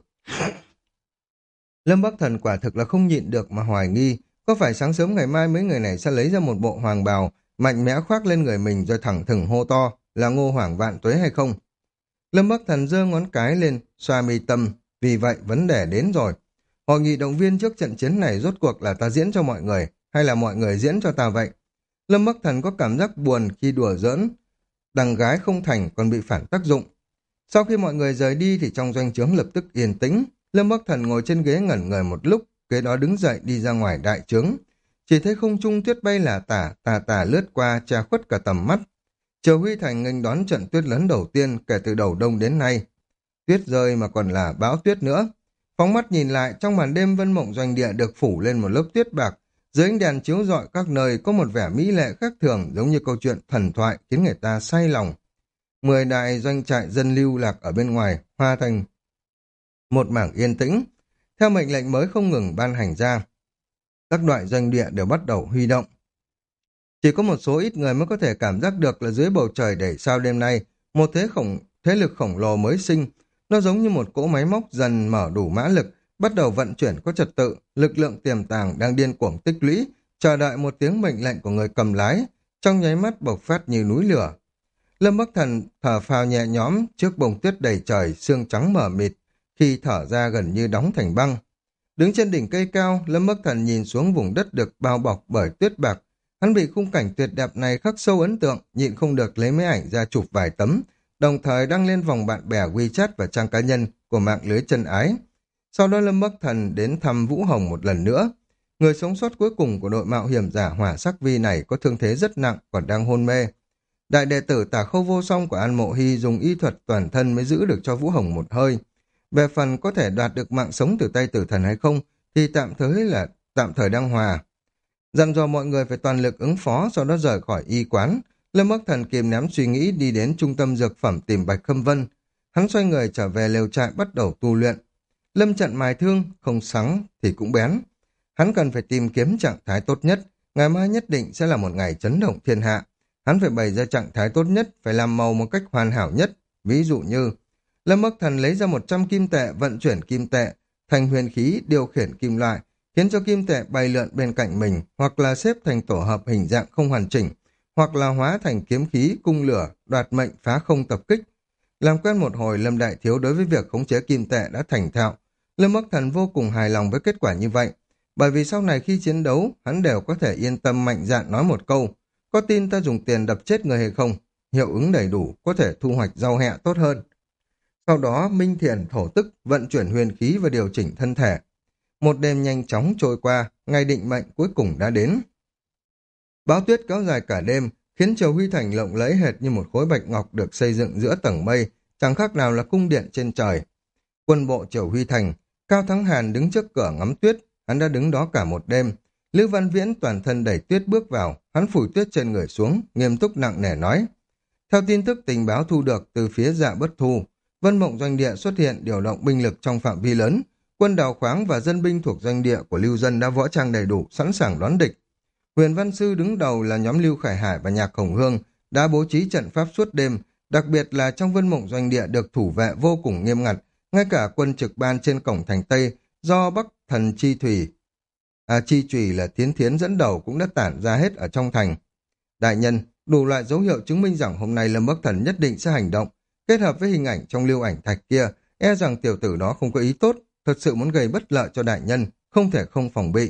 S1: Lâm Bắc Thần quả thực là không nhịn được mà hoài nghi, có phải sáng sớm ngày mai mấy người này sẽ lấy ra một bộ hoàng bào, mạnh mẽ khoác lên người mình rồi thẳng thừng hô to là Ngô Hoàng vạn tuế hay không? Lâm Bắc Thần giơ ngón cái lên, xoa mi tâm, vì vậy vấn đề đến rồi. Hội nghị động viên trước trận chiến này rốt cuộc là ta diễn cho mọi người, hay là mọi người diễn cho ta vậy? Lâm Bắc Thần có cảm giác buồn khi đùa giỡn, đằng gái không thành còn bị phản tác dụng. Sau khi mọi người rời đi thì trong doanh trướng lập tức yên tĩnh, Lâm Bắc Thần ngồi trên ghế ngẩn người một lúc, kế đó đứng dậy đi ra ngoài đại trướng. Chỉ thấy không trung tuyết bay là tả, tà tà lướt qua, che khuất cả tầm mắt. Triều Huy Thành nghênh đón trận tuyết lớn đầu tiên kể từ đầu đông đến nay. Tuyết rơi mà còn là bão tuyết nữa. Phóng mắt nhìn lại, trong màn đêm Vân Mộng Doanh Địa được phủ lên một lớp tuyết bạc. Dưới ánh đèn chiếu rọi các nơi có một vẻ mỹ lệ khác thường, giống như câu chuyện thần thoại khiến người ta say lòng. Mười đại doanh trại dân lưu lạc ở bên ngoài, hoa thành một mảng yên tĩnh. Theo mệnh lệnh mới không ngừng ban hành ra, các loại doanh địa đều bắt đầu huy động. Chỉ có một số ít người mới có thể cảm giác được là dưới bầu trời đầy sao đêm nay, một thế khổng thế lực khổng lồ mới sinh. Nó giống như một cỗ máy móc dần mở đủ mã lực, bắt đầu vận chuyển có trật tự, lực lượng tiềm tàng đang điên cuồng tích lũy, chờ đợi một tiếng mệnh lệnh của người cầm lái, trong nháy mắt bộc phát như núi lửa. Lâm Bắc Thần thở phào nhẹ nhõm trước bông tuyết đầy trời, sương trắng mờ mịt, khi thở ra gần như đóng thành băng. Đứng trên đỉnh cây cao, Lâm Bắc Thần nhìn xuống vùng đất được bao bọc bởi tuyết bạc. Hắn bị khung cảnh tuyệt đẹp này khắc sâu ấn tượng, nhịn không được lấy máy ảnh ra chụp vài tấm, đồng thời đăng lên vòng bạn bè WeChat và trang cá nhân của mạng lưới chân ái. Sau đó Lâm Bắc Thần đến thăm Vũ Hồng một lần nữa. Người sống sót cuối cùng của đội mạo hiểm giả Hỏa Sắc Vi này có thương thế rất nặng, còn đang hôn mê. Đại đệ tử Tả Khâu Vô Song của An Mộ Hy dùng y thuật toàn thân mới giữ được cho Vũ Hồng một hơi. Về phần có thể đoạt được mạng sống từ tay tử thần hay không thì tạm thời là tạm thời đang hòa. Dặn dò mọi người phải toàn lực ứng phó, sau đó rời khỏi y quán. Lâm Bắc Thần kìm nén suy nghĩ đi đến trung tâm dược phẩm tìm Bạch Khâm Vân. Hắn xoay người trở về lều trại bắt đầu tu luyện. Lâm trận mài thương, không sắn thì cũng bén. Hắn cần phải tìm kiếm trạng thái tốt nhất. Ngày mai nhất định sẽ là một ngày chấn động thiên hạ. Hắn phải bày ra trạng thái tốt nhất, phải làm màu một cách hoàn hảo nhất. Ví dụ như, Lâm Bắc Thần lấy ra một trăm kim tệ, vận chuyển kim tệ, thành huyền khí, điều khiển kim loại, khiến cho kim tệ bay lượn bên cạnh mình, hoặc là xếp thành tổ hợp hình dạng không hoàn chỉnh, hoặc là hóa thành kiếm khí, cung lửa, đoạt mệnh, phá không tập kích. Làm quen một hồi, Lâm Đại Thiếu đối với việc khống chế kim tệ đã thành thạo. Lâm Bắc Thần vô cùng hài lòng với kết quả như vậy, bởi vì sau này khi chiến đấu, hắn đều có thể yên tâm mạnh dạn nói một câu, có tin ta dùng tiền đập chết người hay không? Hiệu ứng đầy đủ, có thể thu hoạch rau hẹ tốt hơn. Sau đó, minh thiền thổ tức, vận chuyển huyền khí và điều chỉnh thân thể. Một đêm nhanh chóng trôi qua, ngày định mệnh cuối cùng đã đến. Bão tuyết kéo dài cả đêm, khiến Triều Huy Thành lộng lẫy hệt như một khối bạch ngọc được xây dựng giữa tầng mây, chẳng khác nào là cung điện trên trời. Quân bộ Triều Huy Thành, Cao Thắng Hàn đứng trước cửa ngắm tuyết, hắn đã đứng đó cả một đêm. Lữ Văn Viễn toàn thân đầy tuyết bước vào, hắn phủi tuyết trên người xuống, nghiêm túc nặng nề nói. Theo tin tức tình báo thu được từ phía Dạ Bất Thu, Vân Mộng Doanh Địa xuất hiện điều động binh lực trong phạm vi lớn, quân đào khoáng và dân binh thuộc doanh địa của Lưu Dân đã võ trang đầy đủ, sẵn sàng đón địch. Huyền Văn Sư đứng đầu là nhóm Lưu Khải Hải và Nhạc Hồng Hương đã bố trí trận pháp suốt đêm, đặc biệt là trong Vân Mộng Doanh Địa được thủ vệ vô cùng nghiêm ngặt, ngay cả quân trực ban trên cổng thành Tây do Bắc Thần Chi Thủy, à, Chi Trùy là Thiến Thiến dẫn đầu cũng đã tản ra hết ở trong thành. Đại nhân, đủ loại dấu hiệu chứng minh rằng hôm nay Lâm Bắc Thần nhất định sẽ hành động, kết hợp với hình ảnh trong lưu ảnh thạch kia, e rằng tiểu tử đó không có ý tốt, thật sự muốn gây bất lợi cho đại nhân, không thể không phòng bị.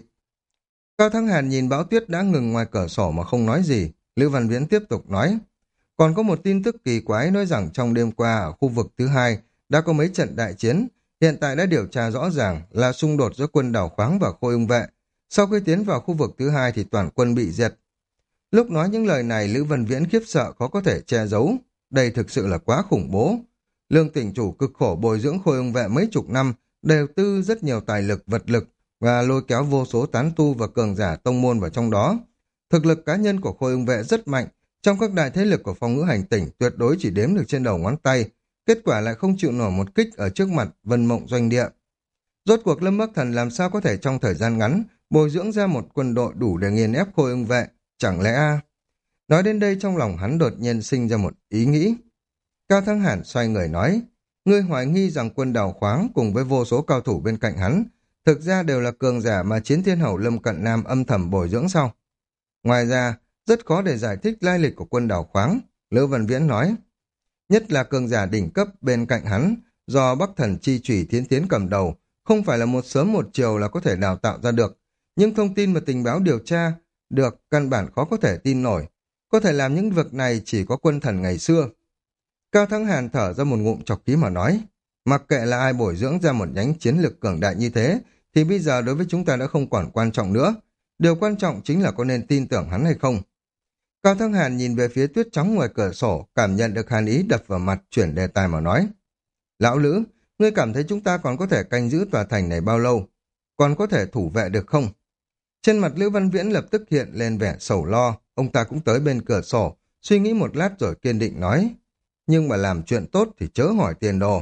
S1: Cao Thắng Hàn nhìn bão tuyết đã ngừng ngoài cửa sổ mà không nói gì. Lữ Văn Viễn tiếp tục nói, còn có một tin tức kỳ quái nói rằng trong đêm qua ở khu vực thứ hai đã có mấy trận đại chiến, hiện tại đã điều tra rõ ràng là xung đột giữa quân đào khoáng và Khôi Ung Vệ. Sau khi tiến vào khu vực thứ hai thì toàn quân bị diệt. Lúc nói những lời này, Lữ Văn Viễn khiếp sợ khó có thể che giấu. Đây thực sự là quá khủng bố. Lương tỉnh chủ cực khổ bồi dưỡng Khôi Ung Vệ mấy chục năm, đều tư rất nhiều tài lực, vật lực và lôi kéo vô số tán tu và cường giả tông môn vào trong đó. Thực lực cá nhân của Khôi Ung Vệ rất mạnh, trong các đại thế lực của Phong Ngữ Hành Tỉnh tuyệt đối chỉ đếm được trên đầu ngón tay, kết quả lại không chịu nổi một kích ở trước mặt Vân Mộng Doanh Địa. Rốt cuộc Lâm Bắc Thần làm sao có thể trong thời gian ngắn bồi dưỡng ra một quân đội đủ để nghiền ép Khôi Ung Vệ, chẳng lẽ a? Nói đến đây trong lòng hắn đột nhiên sinh ra một ý nghĩ. Cao Thắng Hàn xoay người nói, ngươi hoài nghi rằng quân đào khoáng cùng với vô số cao thủ bên cạnh hắn thực ra đều là cường giả mà Chiến Thiên Hầu Lâm Cận Nam âm thầm bồi dưỡng sau. Ngoài ra, rất khó để giải thích lai lịch của quân đào khoáng, Lữ Văn Viễn nói. Nhất là cường giả đỉnh cấp bên cạnh hắn, do Bắc Thần Chi Chủy Thiến Thiến cầm đầu, không phải là một sớm một chiều là có thể đào tạo ra được. Nhưng thông tin mà tình báo điều tra được căn bản khó có thể tin nổi. Có thể làm những việc này chỉ có quân thần ngày xưa. Cao Thắng Hàn thở ra một ngụm chọc khí mà nói, Mặc kệ là ai bồi dưỡng ra một nhánh chiến lược cường đại như thế, thì bây giờ đối với chúng ta đã không còn quan trọng nữa. Điều quan trọng chính là có nên tin tưởng hắn hay không. Cao Thắng Hàn nhìn về phía tuyết trắng ngoài cửa sổ, cảm nhận được hàn ý đập vào mặt, chuyển đề tài mà nói. Lão Lữ, ngươi cảm thấy chúng ta còn có thể canh giữ tòa thành này bao lâu? Còn có thể thủ vệ được không? Trên mặt Lữ Văn Viễn lập tức hiện lên vẻ sầu lo, ông ta cũng tới bên cửa sổ, suy nghĩ một lát rồi kiên định nói. Nhưng mà làm chuyện tốt thì chớ hỏi tiền đồ.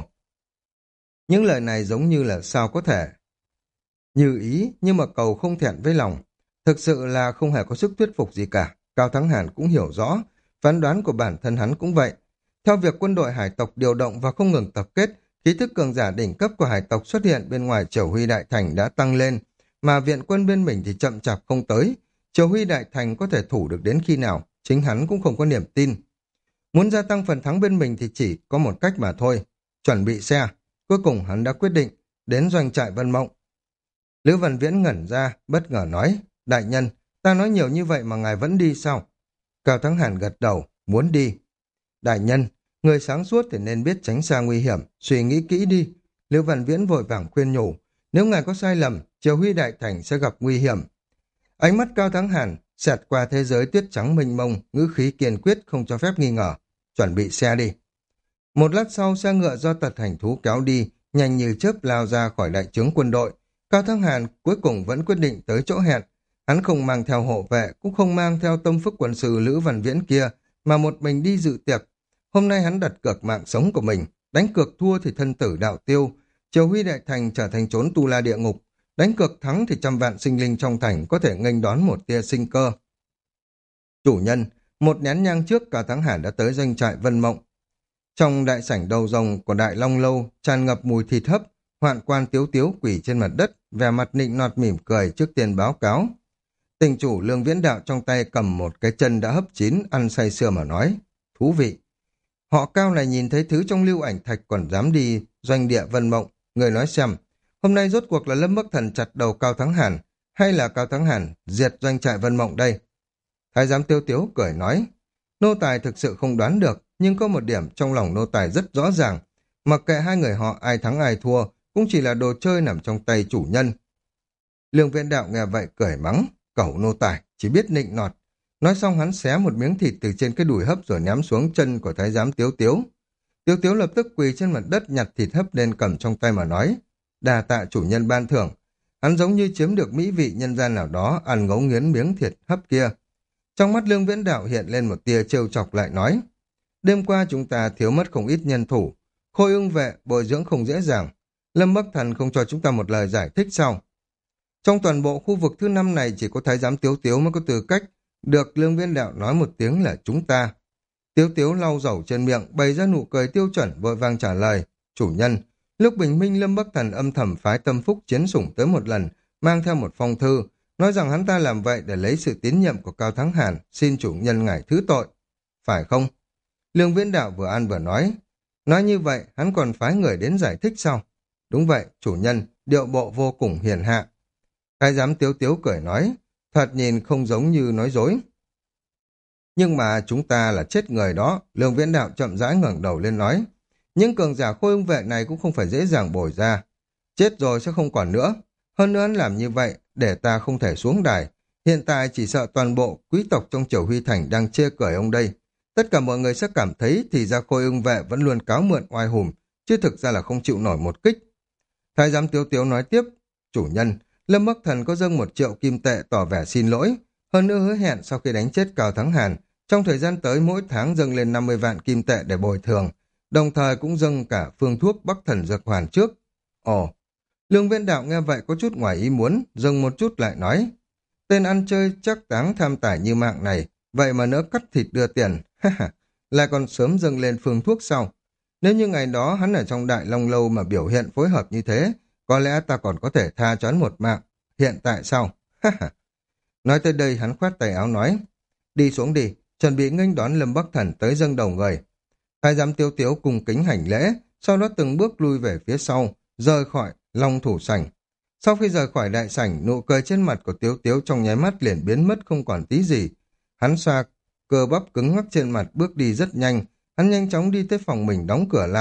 S1: Những lời này giống như là sao có thể. Như ý, nhưng mà cầu không thẹn với lòng. Thực sự là không hề có sức thuyết phục gì cả. Cao Thắng Hàn cũng hiểu rõ, phán đoán của bản thân hắn cũng vậy. Theo việc quân đội hải tộc điều động và không ngừng tập kết, khí thức cường giả đỉnh cấp của hải tộc xuất hiện bên ngoài Triều Huy Đại Thành đã tăng lên, mà viện quân bên mình thì chậm chạp không tới. Triều Huy Đại Thành có thể thủ được đến khi nào, chính hắn cũng không có niềm tin. Muốn gia tăng phần thắng bên mình thì chỉ có một cách mà thôi, chuẩn bị xe. Cuối cùng hắn đã quyết định, đến doanh trại Vân Mộng. Lữ Văn Viễn ngẩn ra, bất ngờ nói, đại nhân, ta nói nhiều như vậy mà ngài vẫn đi sao? Cao Thắng Hàn gật đầu, muốn đi. Đại nhân, người sáng suốt thì nên biết tránh xa nguy hiểm, suy nghĩ kỹ đi. Lữ Văn Viễn vội vàng khuyên nhủ, nếu ngài có sai lầm, Triều Huy Đại Thành sẽ gặp nguy hiểm. Ánh mắt Cao Thắng Hàn xẹt qua thế giới tuyết trắng mênh mông, ngữ khí kiên quyết không cho phép nghi ngờ. Chuẩn bị xe đi. Một lát sau, xe ngựa do Tật Hành Thú kéo đi, nhanh như chớp lao ra khỏi đại trướng quân đội. Cao Thắng Hàn cuối cùng vẫn quyết định tới chỗ hẹn. Hắn không mang theo hộ vệ, cũng không mang theo tâm phúc quân sự Lữ Văn Viễn kia, mà một mình đi dự tiệc. Hôm nay hắn đặt cược mạng sống của mình, đánh cược thua thì thân tử đạo tiêu, Triều Huy Đại Thành trở thành chốn tu la địa ngục, đánh cược thắng thì trăm vạn sinh linh trong thành có thể nghênh đón một tia sinh cơ. Chủ nhân, một nén nhang trước Cao Thắng Hàn đã tới doanh trại Vân Mộng. Trong đại sảnh đầu rồng của Đại Long Lâu tràn ngập mùi thịt hấp, Hoạn Quan Tiếu Tiếu quỳ trên mặt đất, vẻ mặt nịnh nọt mỉm cười trước tiên báo cáo. Tình chủ Lương Viễn Đạo trong tay cầm một cái chân đã hấp chín, ăn say sưa mà nói. Thú vị. Họ Cao này nhìn thấy thứ trong lưu ảnh thạch còn dám đi doanh địa Vân Mộng. Người nói xem, hôm nay rốt cuộc là Lâm Bắc Thần chặt đầu Cao Thắng Hàn, hay là Cao Thắng Hàn diệt doanh trại Vân Mộng đây? Thái giám Tiêu Tiếu cười nói. Nô tài thực sự không đoán được, nhưng có một điểm trong lòng nô tài rất rõ ràng. Mặc kệ hai người họ ai thắng ai thua, cũng chỉ là đồ chơi nằm trong tay chủ nhân. Lương Viễn Đạo nghe vậy cười mắng. Cẩu nô tài, chỉ biết nịnh nọt. Nói xong hắn xé một miếng thịt từ trên cái đùi hấp rồi ném xuống chân của thái giám Tiếu Tiếu. Tiếu Tiếu lập tức quỳ trên mặt đất nhặt thịt hấp lên cầm trong tay mà nói. Đà tạ chủ nhân ban thưởng. Hắn giống như chiếm được mỹ vị nhân gian nào đó, ăn ngấu nghiến miếng thịt hấp kia. Trong mắt Lương Viễn Đạo hiện lên một tia trêu chọc lại nói. Đêm qua chúng ta thiếu mất không ít nhân thủ. Khôi ưng vệ, bồi dưỡng không dễ dàng. Lâm Bắc Thần không cho chúng ta một lời giải thích sao? Trong toàn bộ khu vực thứ năm này chỉ có thái giám Tiếu Tiếu mới có tư cách được Lương Viễn Đạo nói một tiếng là chúng ta. Tiếu Tiếu lau dầu trên miệng, bày ra nụ cười tiêu chuẩn vội vàng trả lời. Chủ nhân, lúc bình minh Lâm Bắc Thần âm thầm phái Tâm Phúc chiến sủng tới một lần, mang theo một phong thư, nói rằng hắn ta làm vậy để lấy sự tín nhiệm của Cao Thắng Hàn, xin chủ nhân ngài thứ tội. Phải không? Lương Viễn Đạo vừa ăn vừa nói. Nói như vậy, hắn còn phái người đến giải thích sao? Đúng vậy, chủ nhân, điệu bộ vô cùng hiền hạ. Thái giám Tiếu Tiếu cười nói, thật nhìn không giống như nói dối. Nhưng mà chúng ta là chết người đó, Lương Viễn Đạo chậm rãi ngẩng đầu lên nói. Những cường giả Khôi Ưng vệ này cũng không phải dễ dàng bồi ra. Chết rồi sẽ không còn nữa. Hơn nữa hắn làm như vậy, để ta không thể xuống đài. Hiện tại chỉ sợ toàn bộ quý tộc trong Triều Huy Thành đang chê cười ông đây. Tất cả mọi người sẽ cảm thấy thì ra Khôi Ưng vệ vẫn luôn cáo mượn oai hùng, chứ thực ra là không chịu nổi một kích. Thái giám Tiếu Tiếu nói tiếp, chủ nhân, Lâm Bắc Thần có dâng một triệu kim tệ tỏ vẻ xin lỗi, hơn nữa hứa hẹn sau khi đánh chết Cao Thắng Hàn, trong thời gian tới mỗi tháng dâng lên năm mươi vạn kim tệ để bồi thường, đồng thời cũng dâng cả phương thuốc Bắc Thần Dược Hoàn trước. Ồ, Lương Viễn Đạo nghe vậy có chút ngoài ý muốn, dừng một chút lại nói, tên ăn chơi chắc táng tham tài như mạng này, vậy mà nỡ cắt thịt đưa tiền, ha ha, lại còn sớm dâng lên phương thuốc sau. Nếu như ngày đó hắn ở trong Đại Long Lâu mà biểu hiện phối hợp như thế, có lẽ ta còn có thể tha cho hắn một mạng. Hiện tại sao? Ha ha. Nói tới đây hắn khoát tay áo nói. Đi xuống đi, chuẩn bị nghênh đón Lâm Bắc Thần tới dâng đầu người. Thái giám Tiếu Tiếu cùng kính hành lễ, sau đó từng bước lui về phía sau, rời khỏi Long Thủ Sảnh. Sau khi rời khỏi đại sảnh, nụ cười trên mặt của Tiếu Tiếu trong nháy mắt liền biến mất không còn tí gì. Hắn xoa cơ bắp cứng ngắc trên mặt bước đi rất nhanh, hắn nhanh chóng đi tới phòng mình đóng cửa lại,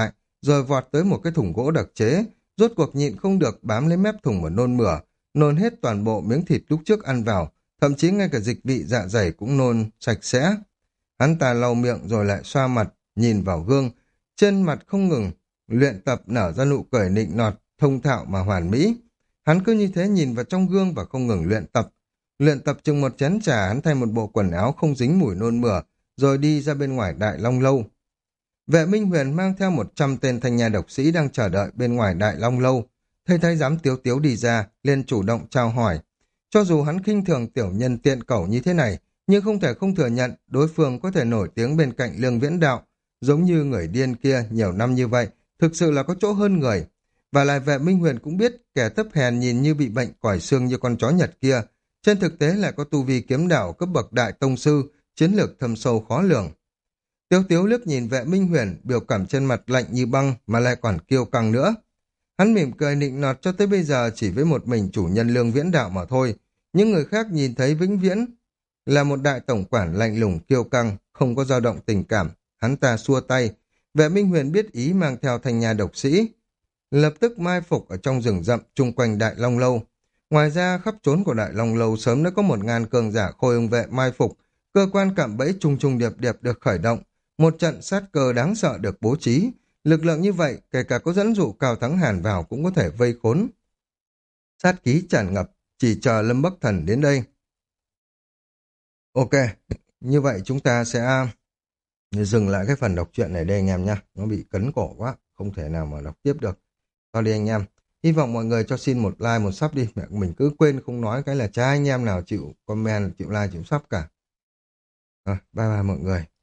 S1: rồi vọt tới một cái thùng gỗ đặc chế, rốt cuộc nhịn không được bám lấy mép thùng mà nôn mửa, nôn hết toàn bộ miếng thịt lúc trước ăn vào, thậm chí ngay cả dịch vị dạ dày cũng nôn sạch sẽ. Hắn ta lau miệng rồi lại xoa mặt, nhìn vào gương, trên mặt không ngừng luyện tập nở ra nụ cười nịnh nọt, thông thạo mà hoàn mỹ. Hắn cứ như thế nhìn vào trong gương và không ngừng luyện tập. Luyện tập chừng một chén trà, hắn thay một bộ quần áo không dính mùi nôn mửa, rồi đi ra bên ngoài Đại Long Lâu. Vệ Minh Huyền mang theo một trăm tên thanh nha độc sĩ đang chờ đợi bên ngoài Đại Long Lâu. Thấy thái giám Tiếu Tiếu đi ra, liền chủ động chào hỏi. Cho dù hắn khinh thường tiểu nhân tiện cẩu như thế này, nhưng không thể không thừa nhận đối phương có thể nổi tiếng bên cạnh Lương Viễn Đạo, giống như người điên kia nhiều năm như vậy, thực sự là có chỗ hơn người. Và lại Vệ Minh Huyền cũng biết kẻ thấp hèn nhìn như bị bệnh còi xương như con chó Nhật kia, trên thực tế lại có tu vi kiếm đạo cấp bậc đại tông sư, chiến lược thâm sâu khó lường. Tiếu Tiếu liếc nhìn Vệ Minh Huyền, biểu cảm trên mặt lạnh như băng mà lại còn kiêu căng nữa. Hắn mỉm cười nịnh nọt, cho tới bây giờ chỉ với một mình chủ nhân Lương Viễn Đạo mà thôi. Những người khác nhìn thấy vĩnh viễn là một đại tổng quản lạnh lùng kiêu căng, không có dao động tình cảm. Hắn ta xua tay. Vệ Minh Huyền biết ý mang theo thanh nha độc sĩ, lập tức mai phục ở trong rừng rậm chung quanh Đại Long Lâu. Ngoài ra khắp trốn của Đại Long Lâu sớm đã có một ngàn cường giả khôi ưng vệ mai phục, cơ quan cạm bẫy trùng trùng điệp điệp được khởi động, một trận sát cơ đáng sợ được bố trí. Lực lượng như vậy, kể cả có dẫn dụ Cao Thắng Hàn vào cũng có thể vây khốn. Sát khí tràn ngập, chỉ chờ Lâm Bắc Thần đến đây. Ok, như vậy chúng ta sẽ dừng lại cái phần đọc truyện này đây anh em nhé. Nó bị cấn cổ quá, không thể nào mà đọc tiếp được. Thôi đi anh em. Hy vọng mọi người cho xin một like, một sub đi. Mẹ mình cứ quên không nói cái là cha anh em nào chịu comment, chịu like, chịu sub cả. Rồi, bye bye mọi người.